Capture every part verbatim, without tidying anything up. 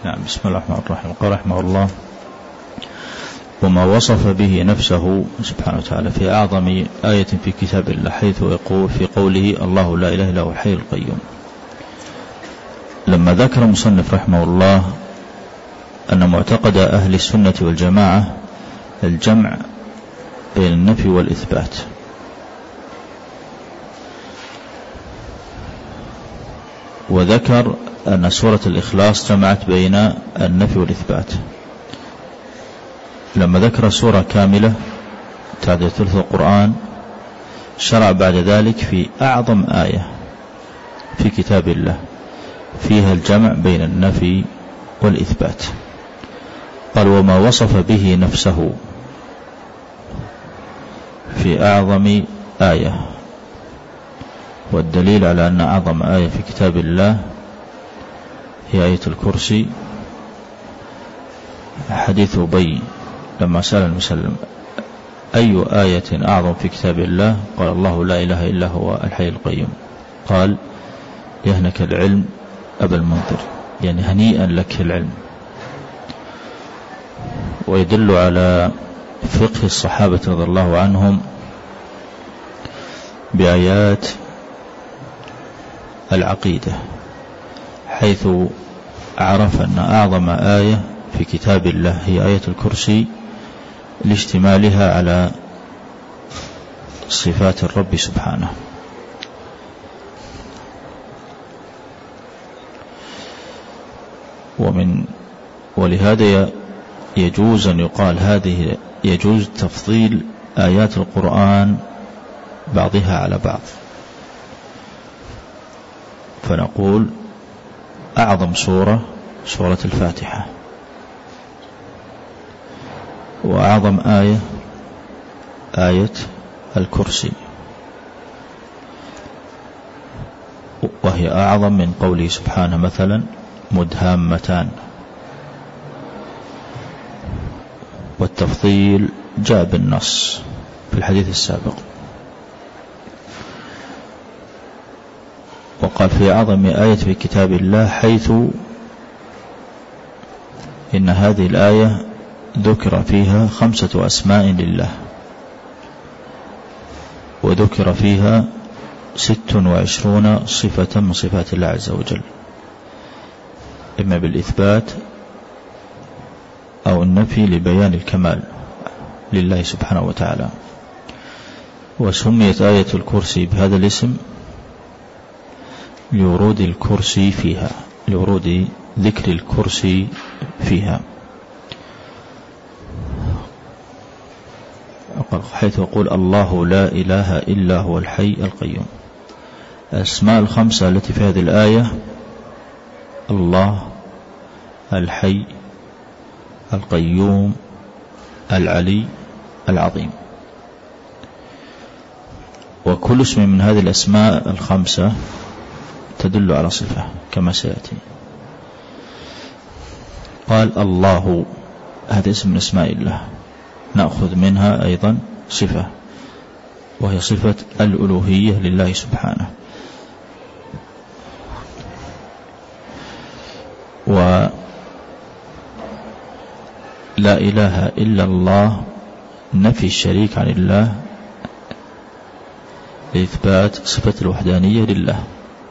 نعم. بسم الله الرحمن الرحيم. قال رحمه الله: وما وصف به نفسه سبحانه وتعالى في أعظم آية في كتاب الله، حيث يقول في قوله: الله لا إله إلا هو الحي القيوم. لما ذكر المصنف رحمه الله أن معتقد أهل السنة والجماعة الجمع بين النفي والإثبات، وذكر أن سورة الإخلاص جمعت بين النفي والإثبات. لما ذكر سورة كاملة تعدل ثلث القرآن، شرع بعد ذلك في أعظم آية في كتاب الله فيها الجمع بين النفي والإثبات. قال: وما وصف به نفسه في أعظم آية. والدليل على أن أعظم آية في كتاب الله هي آية الكرسي حديث أبي لما سأل المسلم: أي آية أعظم في كتاب الله؟ قال: الله لا إله إلا هو الحي القيوم. قال: يهنك العلم أبا المنذر، يعني هنيئا لك العلم. ويدل على فقه الصحابة رضي الله عنهم بآيات العقيدة، حيث عرف أن أعظم آية في كتاب الله هي آية الكرسي لاشتمالها على صفات الرب سبحانه. ومن ولهذا يجوز أن يقال هذه يجوز تفضيل آيات القرآن بعضها على بعض، فنقول أعظم سورة سورة الفاتحة، وأعظم آية آية الكرسي، وهي أعظم من قوله سبحانه مثلا: مدهامتان. والتفضيل جاء بالنص في الحديث السابق. وقال: في أعظم آية في كتاب الله، حيث إن هذه الآية ذكر فيها خمسة أسماء لله، وذكر فيها ست وعشرون صفة من صفات الله عز وجل، إما بالإثبات أو النفي لبيان الكمال لله سبحانه وتعالى. وسميت آية الكرسي بهذا الاسم لورود الكرسي فيها، لورود ذكر الكرسي فيها، حيث يقول: الله لا إله إلا هو الحي القيوم. الأسماء الخمسة التي في هذه الآية: الله، الحي، القيوم، العلي، العظيم. وكل اسم من هذه الأسماء الخمسة تدل على صفة كما سيأتي. قال: الله، هذا اسم من اسماء الله، نأخذ منها أيضا صفة، وهي صفة الألوهية لله سبحانه. ولا إله إلا الله نفي الشريك عن الله لإثبات صفة الوحدانية لله.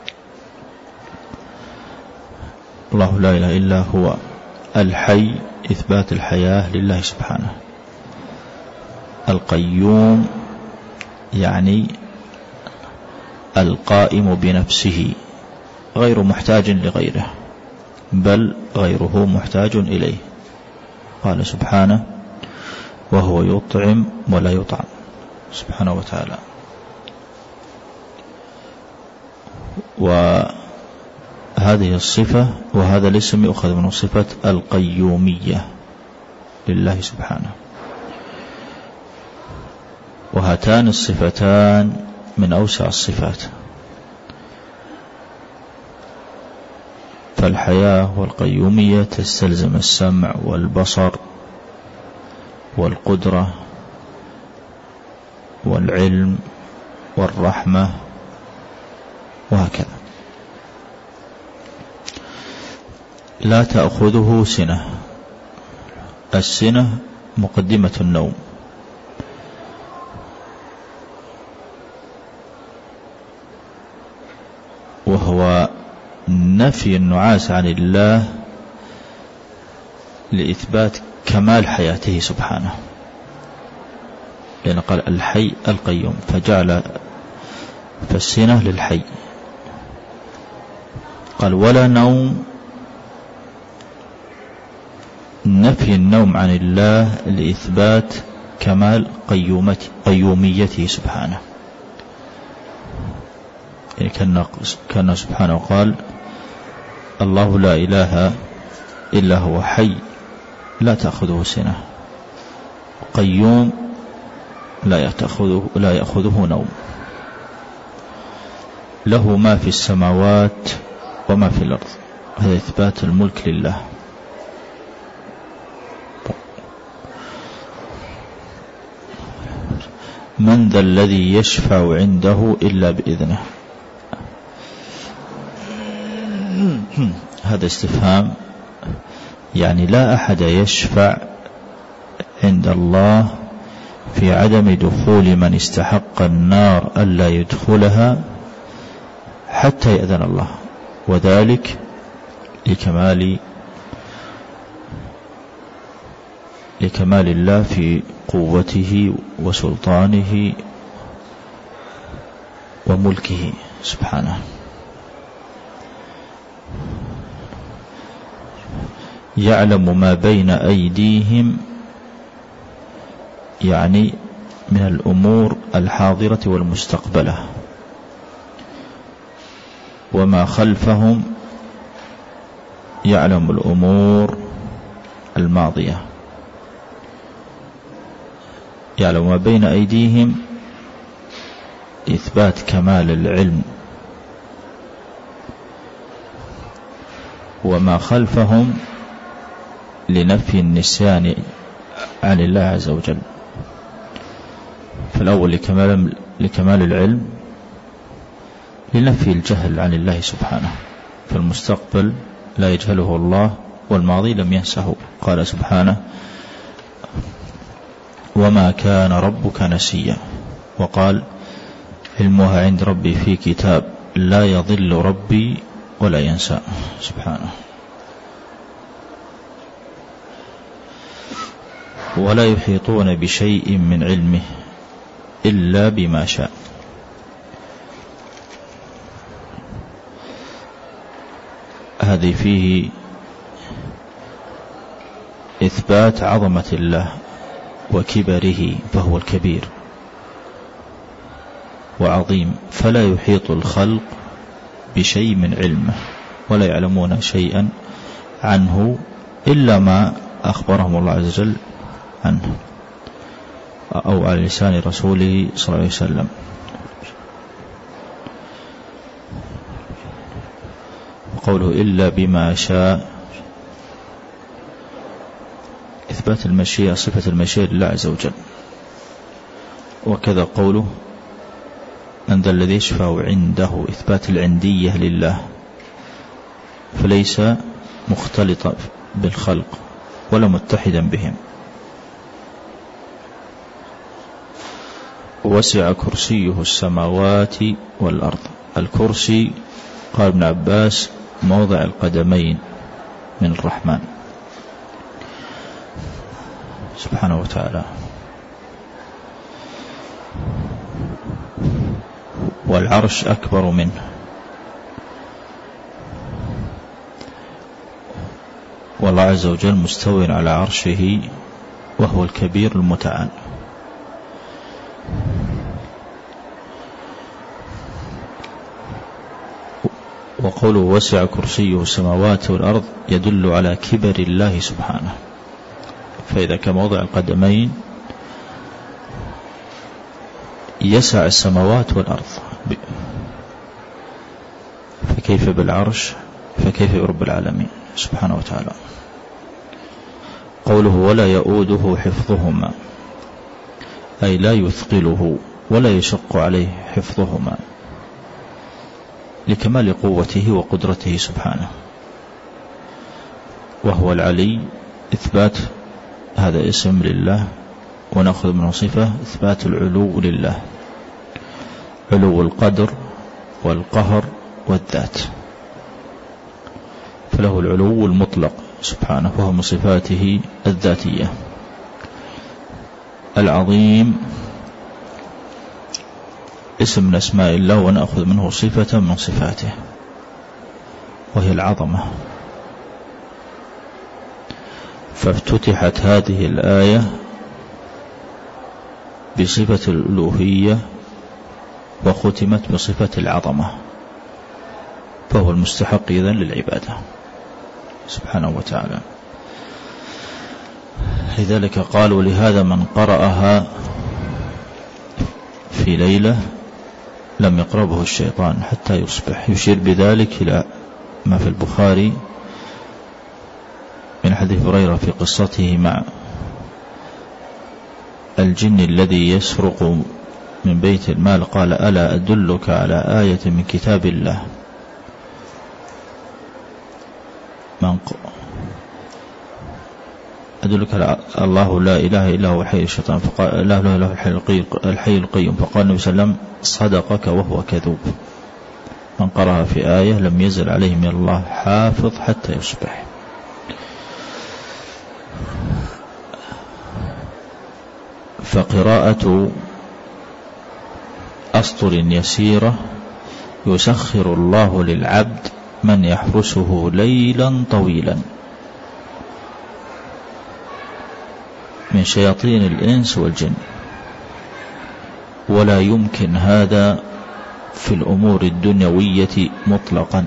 الله لا إله إلا هو الحي، إثبات الحياة لله سبحانه. القيوم يعني القائم بنفسه، غير محتاج لغيره، بل غيره محتاج إليه. قال سبحانه: وهو يطعم ولا يطعم، سبحانه وتعالى. وهذه الصفة وهذا الاسم يؤخذ من صفة القيومية لله سبحانه. وهاتان الصفتان من أوسع الصفات، فالحياة والقيومية تستلزم السمع والبصر والقدرة والعلم والرحمة وهكذا. لا تأخذه سنة. السنة مقدمة النوم، وهو نفي النعاس عن الله لإثبات كمال حياته سبحانه، لأن قال الحي القيوم فجعل فالسنة للحي. قال ولا نوم، نفي النوم عن الله لإثبات كمال قيوميته سبحانه. يعني كان كان سبحانه قال الله لا إله إلا هو حي لا تأخذه سنة، قيوم لا يأخذه لا يأخذه نوم، له ما في السماوات وما في الأرض. هذا إثبات الملك لله. من ذا الذي يشفع عنده إلا بإذنه. هذا استفهام، يعني لا أحد يشفع عند الله في عدم دخول من استحق النار ألا يدخلها حتى يأذن الله، وذلك لكمال لكمال الله في قوته وسلطانه وملكه سبحانه. يعلم ما بين أيديهم، يعني من الأمور الحاضرة والمستقبلة، وما خلفهم يعلم الأمور الماضية. يعلم ما بين أيديهم إثبات كمال العلم، وما خلفهم لنفي النسيان عن الله عز وجل. فالأول لكمال, لكمال العلم، لنفي الجهل عن الله سبحانه، فالمستقبل لا يجهله الله، والماضي لم ينسه. قال سبحانه وما كان ربك نسيا، وقال علمها عند ربي في كتاب لا يضل ربي ولا ينسى سبحانه. ولا يحيطون بشيء من علمه إلا بما شاء. هذه فيه إثبات عظمة الله وكبره، فهو الكبير وعظيم، فلا يحيط الخلق بشيء من علمه، ولا يعلمون شيئا عنه إلا ما أخبرهم الله عز وجل عنه أو على لسان رسوله صلى الله عليه وسلم. وقوله إلا بما شاء إثبات المشيئة، صفة المشيئة لله عز وجل. وكذا قوله من ذا الذي يشفع عنده، إثبات العندية لله، فليس مختلطا بالخلق ولا متحدا بهم. وسع كرسيه السماوات والأرض. الكرسي قال ابن عباس موضع القدمين من الرحمن سبحانه وتعالى. والعرش أكبر منه، والله عز وجل مستوٍ على عرشه وهو الكبير المتعال. وقوله وسع كرسيه السماوات والأرض يدل على كبر الله سبحانه، فإذا كموضع القدمين يسع السماوات والأرض، فكيف بالعرش، فكيف برب العالمين سبحانه وتعالى. قوله ولا يؤوده حفظهما، أي لا يثقله ولا يشق عليه حفظهما، لكمال قوته وقدرته سبحانه. وهو العلي إثبات هذا اسم لله، ونأخذ منه صفة إثبات العلو لله، علو القدر والقهر والذات، فله العلو المطلق سبحانه وهو من صفاته الذاتية. العظيم اسم من أسماء الله، ونأخذ منه صفة من صفاته وهي العظمة. فافتتحت هذه الآية بصفة الألوهية وختمت بصفة العظمة، فهو المستحق إذن للعبادة سبحانه وتعالى. لذلك قال: ولهذا من قرأها في ليلة لم يقربه الشيطان حتى يصبح. يشير بذلك إلى ما في البخاري من حديث هريرة في قصته مع الجن الذي يسرق من بيت المال، قال: ألا أدلك على آية من كتاب الله من ق... أدلك على الله لا إله إلا هو الحي الشيطان، فقال: لا إله إلا هو الحي القيوم، فقال النبي صلى الله عليه وسلم: صدقك وهو كذوب. من قرأها في آية لم يزل عليه من الله حافظ حتى يصبح. فقراءة أسطر يسيرة يسخر الله للعبد من يحرسه ليلا طويلا من شياطين الإنس والجن، ولا يمكن هذا في الأمور الدنيوية مطلقا.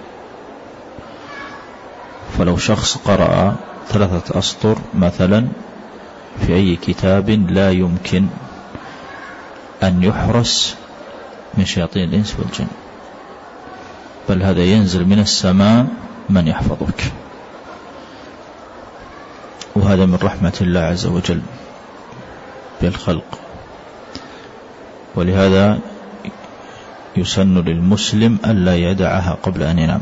فلو شخص قرأ ثلاثة أسطر مثلا في أي كتاب لا يمكن أن يحرس من شياطين الإنس والجن، بل هذا ينزل من السماء من يحفظك، وهذا من رحمة الله عز وجل بالخلق. ولهذا يسن للمسلم ألا يدعها قبل أن ينام.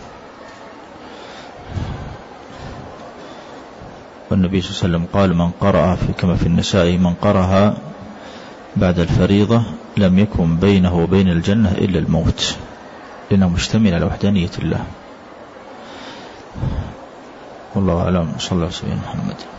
والنبي صلى الله عليه وسلم قال: من قرأ في كما في النساء من قرأها بعد الفريضة لم يكن بينه وبين الجنة إلا الموت، لأنه مشتمل على وحدانية الله. والله أعلم. صلى الله عليه وسلم محمد.